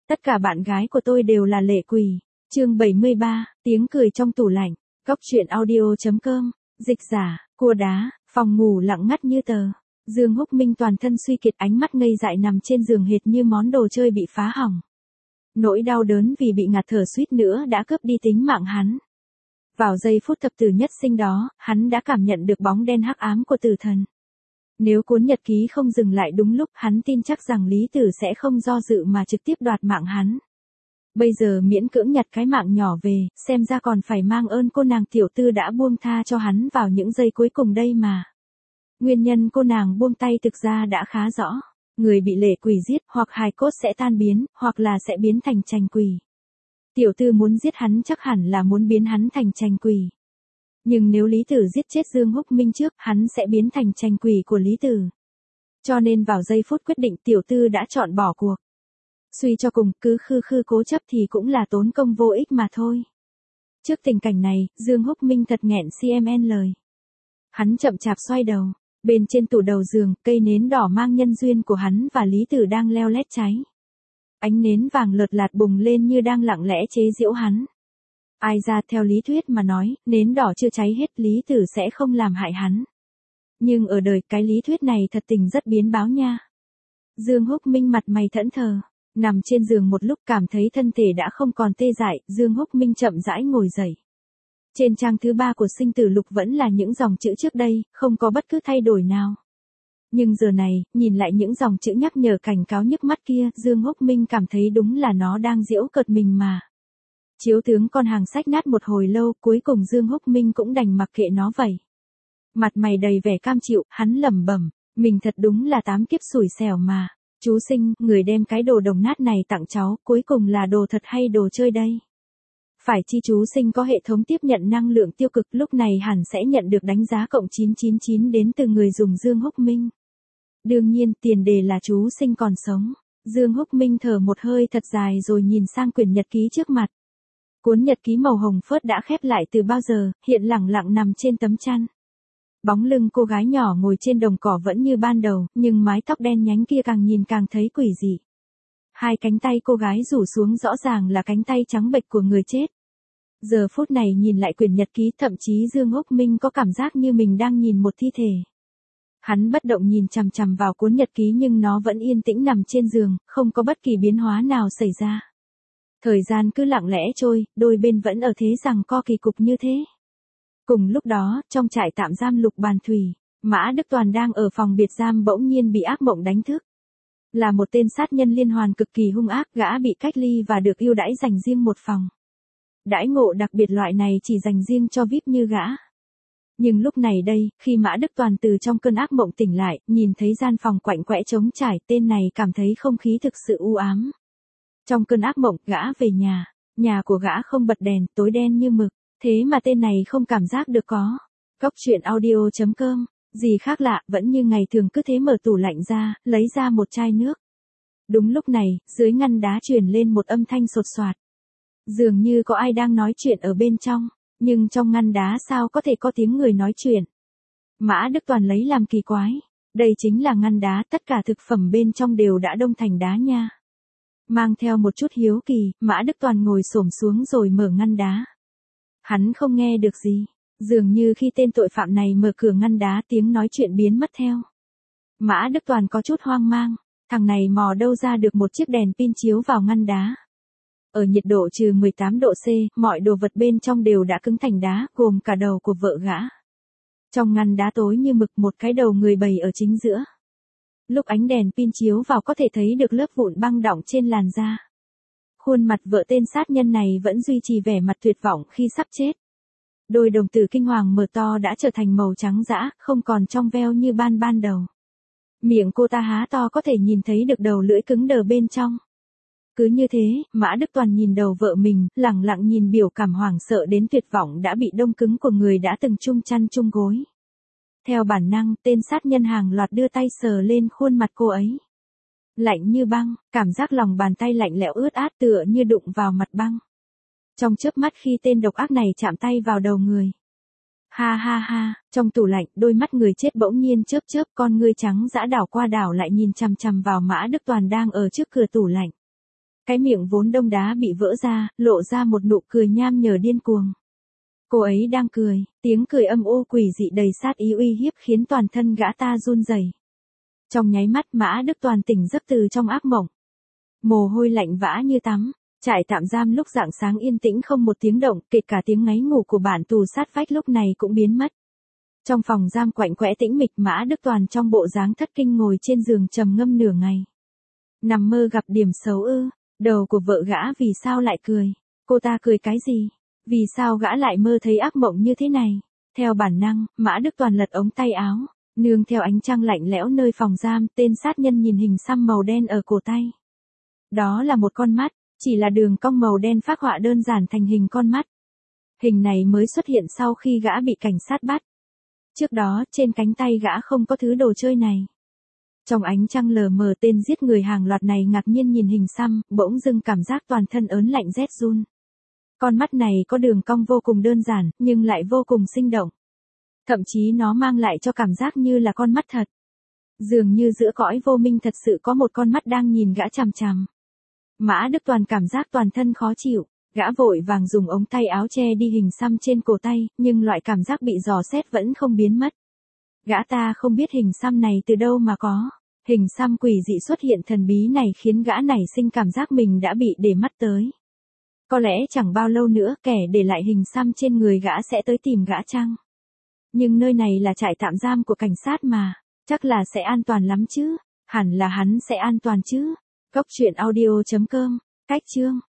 Tất cả bạn gái của tôi đều là lệ quỷ. Chương 73, tiếng cười trong tủ lạnh. Cóc truyện audio.com. Dịch giả, cua đá, phòng ngủ lặng ngắt như tờ. Dương Húc Minh toàn thân suy kiệt, ánh mắt ngây dại nằm trên giường hệt như món đồ chơi bị phá hỏng. Nỗi đau đớn vì bị ngạt thở suýt nữa đã cướp đi tính mạng hắn. Vào giây phút thập tử nhất sinh đó, hắn đã cảm nhận được bóng đen hắc ám của tử thần. Nếu cuốn nhật ký không dừng lại đúng lúc, hắn tin chắc rằng Lý Tử sẽ không do dự mà trực tiếp đoạt mạng hắn. Bây giờ miễn cưỡng nhặt cái mạng nhỏ về, xem ra còn phải mang ơn cô nàng tiểu tư đã buông tha cho hắn vào những giây cuối cùng đây mà. Nguyên nhân cô nàng buông tay thực ra đã khá rõ. Người bị lệ quỷ giết, hoặc hài cốt sẽ tan biến, hoặc là sẽ biến thành trành quỷ. Tiểu tư muốn giết hắn chắc hẳn là muốn biến hắn thành trành quỷ. Nhưng nếu Lý Tử giết chết Dương Húc Minh trước, hắn sẽ biến thành trành quỷ của Lý Tử. Cho nên vào giây phút quyết định, tiểu tư đã chọn bỏ cuộc. Suy cho cùng, cứ khư cố chấp thì cũng là tốn công vô ích mà thôi. Trước tình cảnh này, Dương Húc Minh thật nghẹn CMN lời. Hắn chậm chạp xoay đầu. Bên trên tủ đầu giường, cây nến đỏ mang nhân duyên của hắn và Lý Tử đang leo lét cháy. Ánh nến vàng lợt lạt bùng lên như đang lặng lẽ chế giễu hắn. Ai ra theo lý thuyết mà nói, nến đỏ chưa cháy hết Lý Tử sẽ không làm hại hắn. Nhưng ở đời cái lý thuyết này thật tình rất biến báo nha. Dương Húc Minh mặt mày thẫn thờ, nằm trên giường một lúc cảm thấy thân thể đã không còn tê dại, Dương Húc Minh chậm rãi ngồi dậy. Trên trang thứ 3 của sinh tử lục vẫn là những dòng chữ trước đây, không có bất cứ thay đổi nào. Nhưng giờ này, nhìn lại những dòng chữ nhắc nhở cảnh cáo nhức mắt kia, Dương Húc Minh cảm thấy đúng là nó đang giễu cợt mình mà. Chiếu tướng con hàng sách nát một hồi lâu, cuối cùng Dương Húc Minh cũng đành mặc kệ nó vậy. Mặt mày đầy vẻ cam chịu, hắn lẩm bẩm, mình thật đúng là 8 kiếp xủi xẻo mà. Chú Sinh, người đem cái đồ đồng nát này tặng cháu, cuối cùng là đồ thật hay đồ chơi đây? Phải chi chú Sinh có hệ thống tiếp nhận năng lượng tiêu cực, lúc này hẳn sẽ nhận được đánh giá cộng 999 đến từ người dùng Dương Húc Minh. Đương nhiên, tiền đề là chú Sinh còn sống. Dương Húc Minh thở một hơi thật dài rồi nhìn sang quyển nhật ký trước mặt. Cuốn nhật ký màu hồng phớt đã khép lại từ bao giờ, hiện lẳng lặng nằm trên tấm chăn. Bóng lưng cô gái nhỏ ngồi trên đồng cỏ vẫn như ban đầu, nhưng mái tóc đen nhánh kia càng nhìn càng thấy quỷ dị. Hai cánh tay cô gái rủ xuống rõ ràng là cánh tay trắng bệch của người chết. Giờ phút này nhìn lại quyển nhật ký, thậm chí Dương Húc Minh có cảm giác như mình đang nhìn một thi thể. Hắn bất động nhìn chằm chằm vào cuốn nhật ký nhưng nó vẫn yên tĩnh nằm trên giường, không có bất kỳ biến hóa nào xảy ra. Thời gian cứ lặng lẽ trôi, đôi bên vẫn ở thế giằng co kỳ cục như thế. Cùng lúc đó, trong trại tạm giam Lục Bàn Thủy, Mã Đức Toàn đang ở phòng biệt giam bỗng nhiên bị ác mộng đánh thức. Là một tên sát nhân liên hoàn cực kỳ hung ác, gã bị cách ly và được ưu đãi dành riêng một phòng. Đãi ngộ đặc biệt loại này chỉ dành riêng cho VIP như gã. Nhưng lúc này đây, khi Mã Đức Toàn từ trong cơn ác mộng tỉnh lại, nhìn thấy gian phòng quạnh quẽ trống trải, tên này cảm thấy không khí thực sự u ám. Trong cơn ác mộng, gã về nhà của gã không bật đèn, tối đen như mực, thế mà tên này không cảm giác được có. Cóc truyện audio.com, gì khác lạ, vẫn như ngày thường cứ thế mở tủ lạnh ra, lấy ra một chai nước. Đúng lúc này, dưới ngăn đá truyền lên một âm thanh sột soạt. Dường như có ai đang nói chuyện ở bên trong, nhưng trong ngăn đá sao có thể có tiếng người nói chuyện. Mã Đức Toàn lấy làm kỳ quái, đây chính là ngăn đá, tất cả thực phẩm bên trong đều đã đông thành đá nha. Mang theo một chút hiếu kỳ, Mã Đức Toàn ngồi xổm xuống rồi mở ngăn đá. Hắn không nghe được gì, dường như khi tên tội phạm này mở cửa ngăn đá tiếng nói chuyện biến mất theo. Mã Đức Toàn có chút hoang mang, thằng này mò đâu ra được một chiếc đèn pin chiếu vào ngăn đá. Ở nhiệt độ trừ 18 độ C, mọi đồ vật bên trong đều đã cứng thành đá, gồm cả đầu của vợ gã. Trong ngăn đá tối như mực, một cái đầu người bầy ở chính giữa. Lúc ánh đèn pin chiếu vào có thể thấy được lớp vụn băng đọng trên làn da. Khuôn mặt vợ tên sát nhân này vẫn duy trì vẻ mặt tuyệt vọng khi sắp chết. Đôi đồng tử kinh hoàng mở to đã trở thành màu trắng dã, không còn trong veo như ban đầu. Miệng cô ta há to có thể nhìn thấy được đầu lưỡi cứng đờ bên trong. Cứ như thế, Mã Đức Toàn nhìn đầu vợ mình, lẳng lặng nhìn biểu cảm hoảng sợ đến tuyệt vọng đã bị đông cứng của người đã từng chung chăn chung gối. Theo bản năng, tên sát nhân hàng loạt đưa tay sờ lên khuôn mặt cô ấy. Lạnh như băng, cảm giác lòng bàn tay lạnh lẽo ướt át tựa như đụng vào mặt băng. Trong chớp mắt khi tên độc ác này chạm tay vào đầu người. Ha ha ha, trong tủ lạnh, đôi mắt người chết bỗng nhiên chớp chớp, con ngươi trắng dã đảo qua đảo lại nhìn chằm chằm vào Mã Đức Toàn đang ở trước cửa tủ lạnh. Cái miệng vốn đông đá bị vỡ ra, lộ ra một nụ cười nham nhở điên cuồng. Cô ấy đang cười, tiếng cười âm u quỷ dị đầy sát ý uy hiếp khiến toàn thân gã ta run rẩy. Trong nháy mắt Mã Đức Toàn tỉnh giấc từ trong ác mộng. Mồ hôi lạnh vã như tắm, trại tạm giam lúc rạng sáng yên tĩnh không một tiếng động, kể cả tiếng ngáy ngủ của bản tù sát vách lúc này cũng biến mất. Trong phòng giam quạnh quẽ tĩnh mịch, Mã Đức Toàn trong bộ dáng thất kinh ngồi trên giường trầm ngâm nửa ngày. Nằm mơ gặp điểm xấu ư? Đầu của vợ gã vì sao lại cười? Cô ta cười cái gì? Vì sao gã lại mơ thấy ác mộng như thế này? Theo bản năng, Mã Đức Toàn lật ống tay áo, nương theo ánh trăng lạnh lẽo nơi phòng giam, tên sát nhân nhìn hình xăm màu đen ở cổ tay. Đó là một con mắt, chỉ là đường cong màu đen phác họa đơn giản thành hình con mắt. Hình này mới xuất hiện sau khi gã bị cảnh sát bắt. Trước đó, trên cánh tay gã không có thứ đồ chơi này. Trong ánh trăng lờ mờ, tên giết người hàng loạt này ngạc nhiên nhìn hình xăm, bỗng dưng cảm giác toàn thân ớn lạnh rét run. Con mắt này có đường cong vô cùng đơn giản, nhưng lại vô cùng sinh động. Thậm chí nó mang lại cho cảm giác như là con mắt thật. Dường như giữa cõi vô minh thật sự có một con mắt đang nhìn gã chằm chằm. Mã Đức Toàn cảm giác toàn thân khó chịu, gã vội vàng dùng ống tay áo che đi hình xăm trên cổ tay, nhưng loại cảm giác bị dò xét vẫn không biến mất. Gã ta không biết hình xăm này từ đâu mà có. Hình xăm quỷ dị xuất hiện thần bí này khiến gã nảy sinh cảm giác mình đã bị để mắt tới. Có lẽ chẳng bao lâu nữa kẻ để lại hình xăm trên người gã sẽ tới tìm gã chăng? Nhưng nơi này là trại tạm giam của cảnh sát mà, chắc là sẽ an toàn lắm chứ, hẳn là hắn sẽ an toàn chứ. Cốc truyện audio.com, cách chương